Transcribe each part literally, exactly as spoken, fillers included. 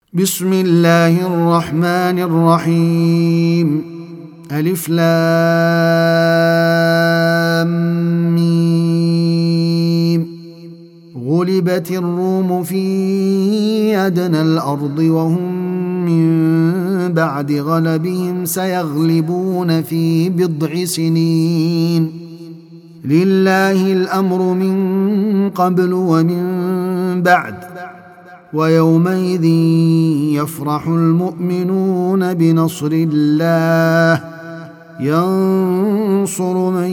بسم الله الرحمن الرحيم. ألف لام ميم. غلبت الروم في أدنى الأرض وهم من بعد غلبهم سيغلبون في بضع سنين. لله الأمر من قبل ومن بعد، ويومئذ يفرح المؤمنون بنصر الله ينصر من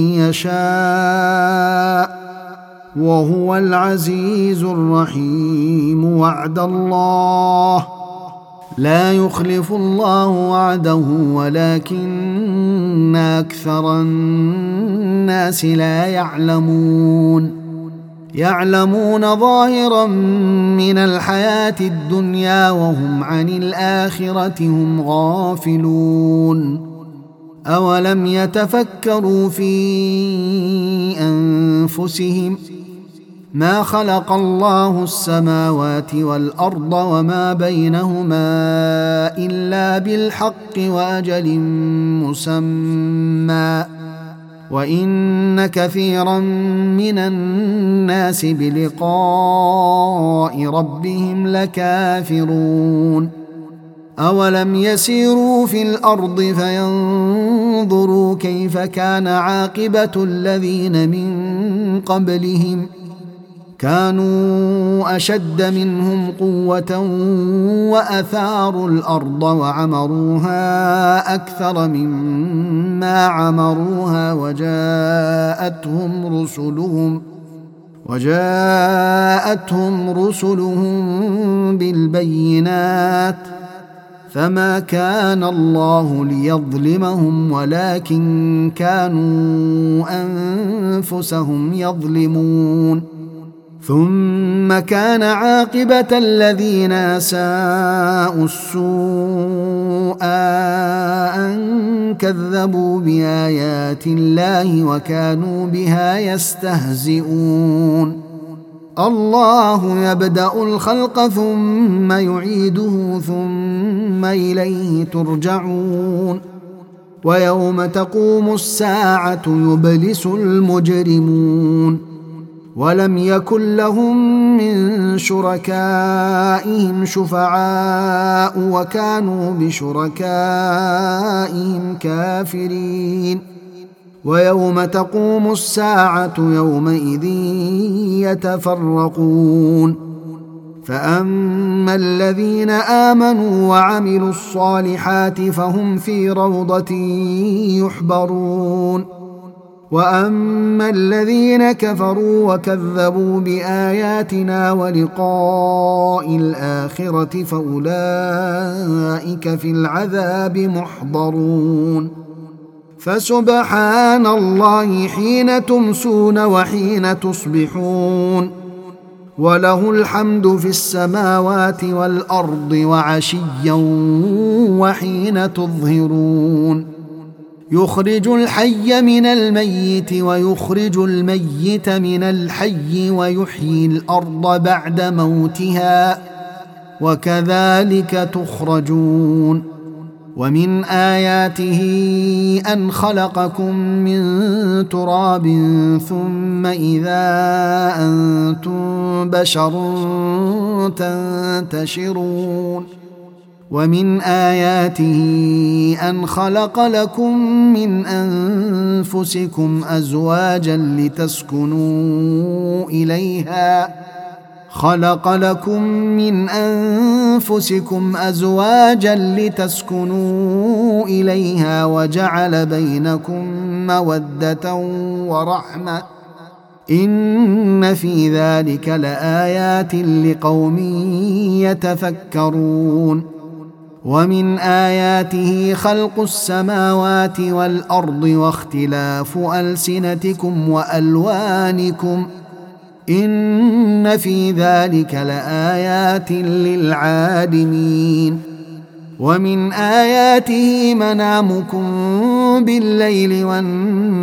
يشاء وهو العزيز الرحيم. وعد الله لا يخلف الله وعده ولكن أكثر الناس لا يعلمون. يعلمون ظاهرا من الحياة الدنيا وهم عن الآخرة هم غافلون. أولم يتفكروا في أنفسهم ما خلق الله السماوات والأرض وما بينهما إلا بالحق وأجل مسمى، وإن كثيرا من الناس بلقاء ربهم لكافرون. أولم يسيروا في الأرض فينظروا كيف كان عاقبة الذين من قبلهم، كانوا أشد منهم قوة وأثاروا الأرض وعمروها أكثر مما عمروها وجاءتهم رسلهم وجاءتهم رسلهم بالبينات، فما كان الله ليظلمهم ولكن كانوا أنفسهم يظلمون. ثم كان عاقبة الذين أساءوا السوء أن كذبوا بآيات الله وكانوا بها يستهزئون. الله يبدأ الخلق ثم يعيده ثم إليه ترجعون. ويوم تقوم الساعة يبلس المجرمون، ولم يكن لهم من شركائهم شفعاء وكانوا بشركائهم كافرين. ويوم تقوم الساعة يومئذ يتفرقون، فأما الذين آمنوا وعملوا الصالحات فهم في روضة يحبرون، وأما الذين كفروا وكذبوا بآياتنا ولقاء الآخرة فأولئك في العذاب محضرون. فسبحان الله حين تمسون وحين تصبحون، وله الحمد في السماوات والأرض وعشيا وحين تظهرون. يخرج الحي من الميت ويخرج الميت من الحي ويحيي الأرض بعد موتها وكذلك تخرجون. ومن آياته أن خلقكم من تراب ثم إذا أنتم بشر تنتشرون. ومن آياته أن خلق لكم من أنفسكم أزواجا لتسكنوا إليها خلق لكم من أنفسكم أزواجا لتسكنوا إليها وجعل بينكم مودة ورحمة، إن في ذلك لآيات لقوم يتفكرون. ومن آياته خلق السماوات والأرض واختلاف ألسنتكم وألوانكم، إن في ذلك لآيات للعالمين. ومن آياته منامكم بالليل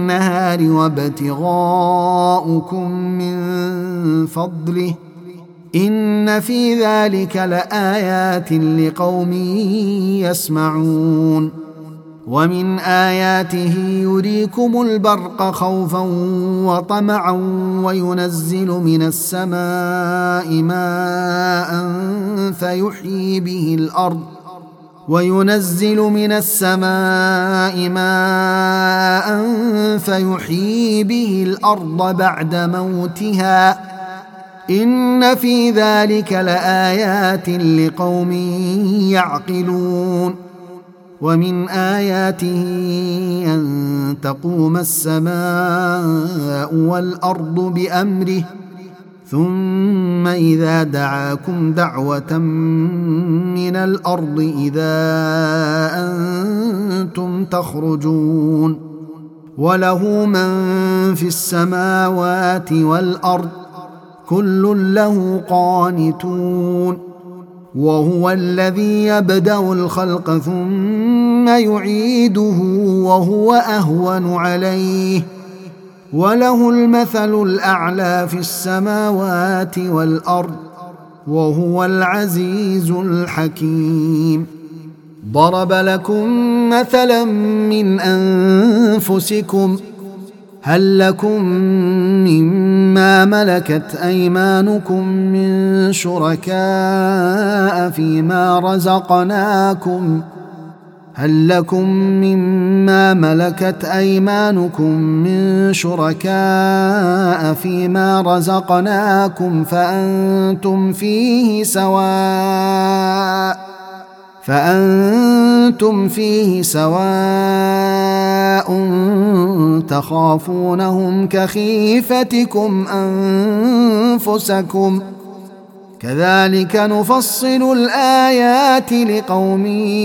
والنهار وابتغاؤكم من فضله إن في ذلك لآيات لقوم يسمعون. ومن آياته يريكم البرق خوفا وطمعا وينزل من السماء ماء فيحيي به الأرض وينزل من السماء ماء فيحيي به الأرض بعد موتها إن في ذلك لآيات لقوم يعقلون. ومن آياته أن تقوم السماء والأرض بأمره ثم إذا دعاكم دعوة من الأرض إذا أنتم تخرجون. وله من في السماوات والأرض كل له قانتون. وهو الذي يبدأ الخلق ثم يعيده وهو أهون عليه وله المثل الأعلى في السماوات والأرض وهو العزيز الحكيم. ضرب لكم مثلا من أنفسكم هل لكم مما ملكت أيمانكم من شركاء فيما رزقناكم هل لكم مما ملكت أيمانكم من شركاء فيما رزقناكم فأنتم فيه سواء فأنتم فيه سواء تخافونهم كخيفتكم أنفسكم كذلك نفصل الآيات لقوم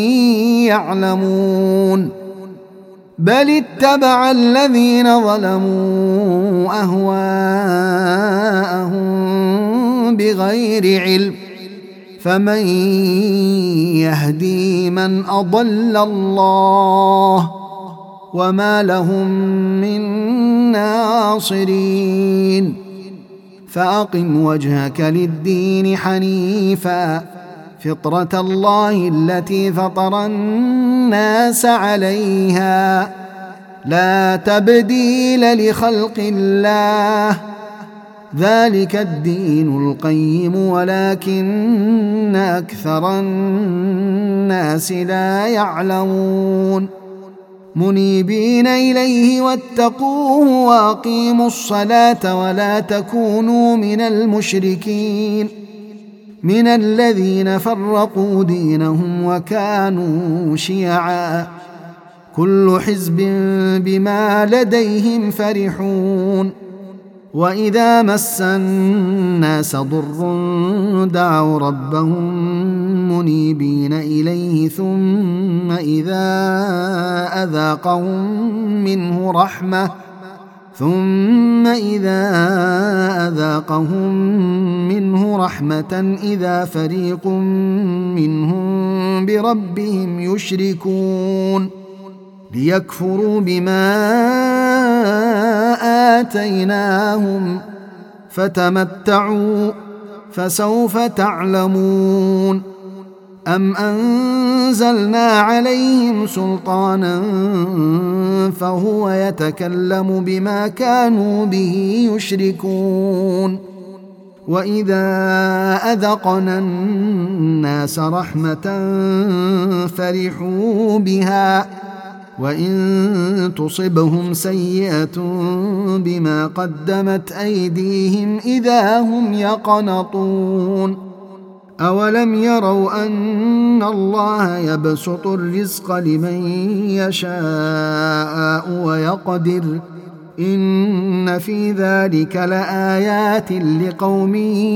يعلمون. بل اتبع الذين ظلموا أهواءهم بغير علم فمن يهدي من أضل الله وما لهم من ناصرين. فأقم وجهك للدين حنيفا فطرة الله التي فطر الناس عليها لا تبديل لخلق الله ذلك الدين القيم ولكن أكثر الناس لا يعلمون. منيبين إليه واتقوه وأقيموا الصلاة ولا تكونوا من المشركين من الذين فرقوا دينهم وكانوا شيعا كل حزب بما لديهم فرحون. وإذا مس الناس ضر دعوا ربهم منيبين إليه ثم إذا أذاقهم منه رحمة ثم إذا أذاقهم منه رحمة إذا فريق منهم بربهم يشركون ليكفروا بما آتيناهم فتمتعوا فسوف تعلمون. أم أنزلنا عليهم سلطانا فهو يتكلم بما كانوا به يشركون. وإذا أذقنا الناس رحمة فرحوا بها وإن تصبهم سيئة بما قدمت أيديهم إذا هم يقنطون. أولم يروا أن الله يبسط الرزق لمن يشاء ويقدر إن في ذلك لآيات لقوم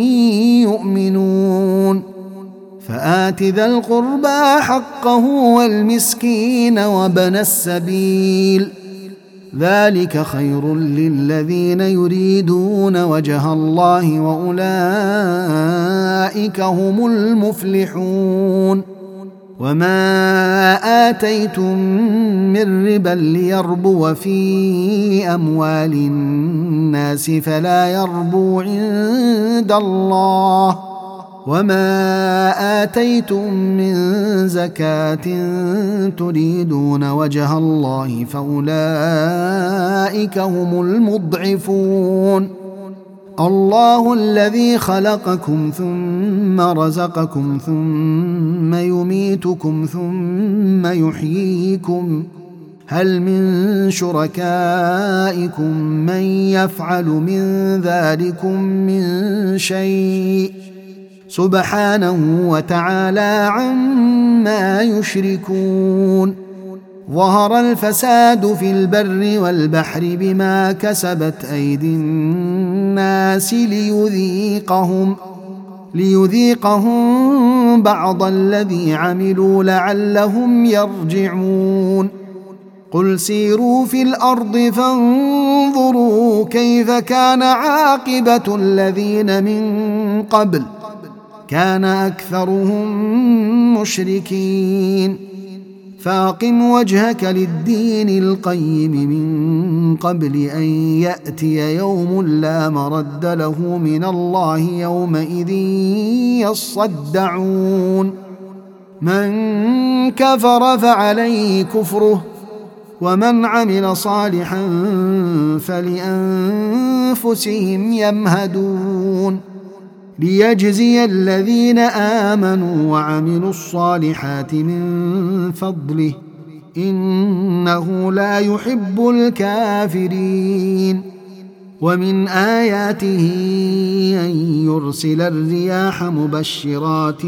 يؤمنون. فآت ذا القربى حقه والمسكين وابن السبيل ذلك خير للذين يريدون وجه الله وأولئك هم المفلحون. وما آتيتم من ربا ليربو في أموال الناس فلا يربو عند الله، وما آتيتم من زكاة تريدون وجه الله فأولئك هم المضعفون. الله الذي خلقكم ثم رزقكم ثم يميتكم ثم يحييكم، هل من شركائكم من يفعل من ذلكم من شيء؟ سبحانه وتعالى عما يشركون. ظهر الفساد في البر والبحر بما كسبت أيدي الناس ليذيقهم ليذيقهم بعض الذي عملوا لعلهم يرجعون. قل سيروا في الأرض فانظروا كيف كان عاقبة الذين من قبل، كان أكثرهم مشركين. فاقم وجهك للدين القيم من قبل أن يأتي يوم لا مرد له من الله يومئذ يصدعون. من كفر فعليه كفره ومن عمل صالحا فلأنفسهم يمهدون، ليجزي الذين آمنوا وعملوا الصالحات من فضله إنه لا يحب الكافرين. ومن آياته أن يرسل الرياح مبشرات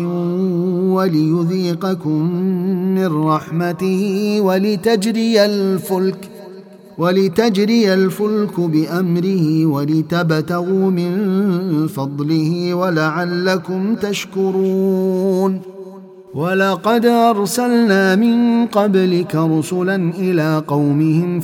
وليذيقكم من رحمته ولتجري الفلك ولتجري الفلك بأمره ولتبتغوا من فضله ولعلكم تشكرون. ولقد أرسلنا من قبلك رسلا إلى قومهم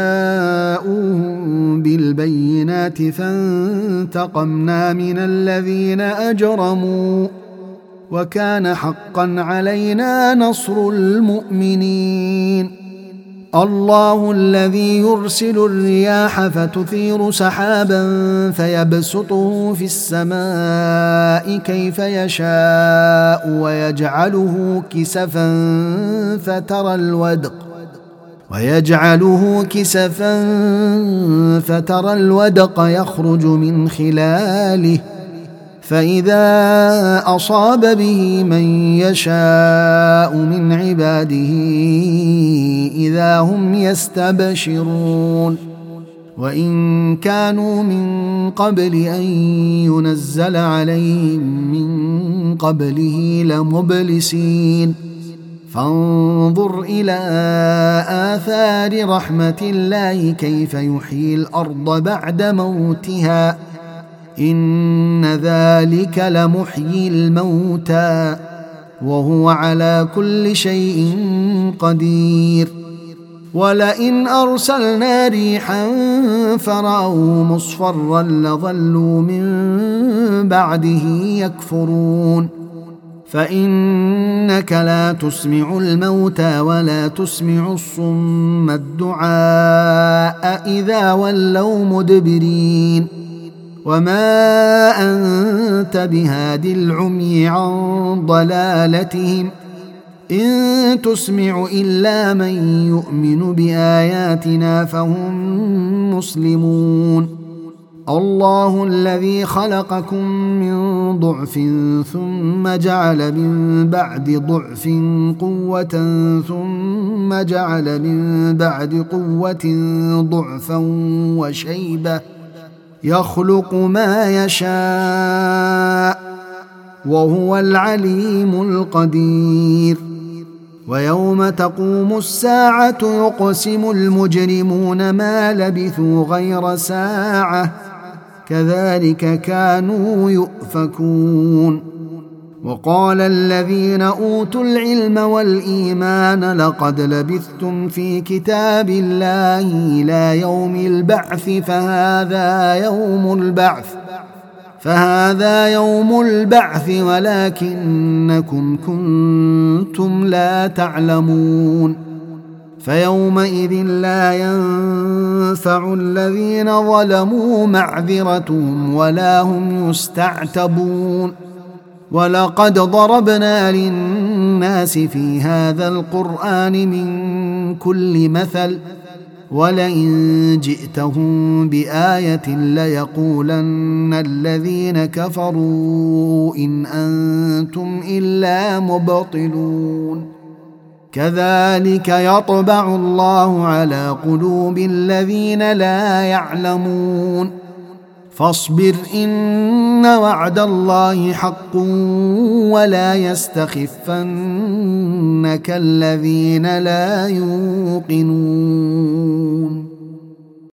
فجاءوهم بالبينات فانتقمنا من الذين أجرموا وكان حقا علينا نصر المؤمنين. الله الذي يرسل الرياح فتثير سحابا فيبسطه في السماء كيف يشاء ويجعله كسفا فترى الودق ويجعله كسفا فترى الودق يخرج من خلاله فإذا أصاب به من يشاء من عباده إذا هم يستبشرون. وإن كانوا من قبل أن ينزل عليهم من قبله لمبلسين. فانظر إلى آثار رحمة الله كيف يحيي الأرض بعد موتها إن ذلك لمحيي الموتى وهو على كل شيء قدير. ولئن أرسلنا ريحا فرأوا مصفرا لظلوا من بعده يكفرون. فإنك لا تسمع الموتى ولا تسمع الصم الدعاء إذا ولوا مدبرين. وما أنت بهاد العمي عن ضلالتهم إن تسمع إلا من يؤمن بآياتنا فهم مسلمون. الله الذي خلقكم من ضعف ثم جعل من بعد ضعف قوة ثم جعل من بعد قوة ضعفا وشيبة يخلق ما يشاء وهو العليم القدير. ويوم تقوم الساعة يقسم المجرمون ما لبثوا غير ساعة كذلك كانوا يؤفكون. وقال الذين أوتوا العلم والإيمان لقد لبثتم في كتاب الله إلى يوم البعث فهذا يوم البعث فهذا يوم البعث ولكنكم كنتم لا تعلمون فيومئذ لا ينفع الذين ظلموا معذرتهم ولا هم يستعتبون ولقد ضربنا للناس في هذا القرآن من كل مثل ولئن جئتهم بآية ليقولن الذين كفروا إن أنتم إلا مبطلون كذلك يطبع الله على قلوب الذين لا يعلمون فاصبر إن وعد الله حق ولا يستخفنك الذين لا يوقنون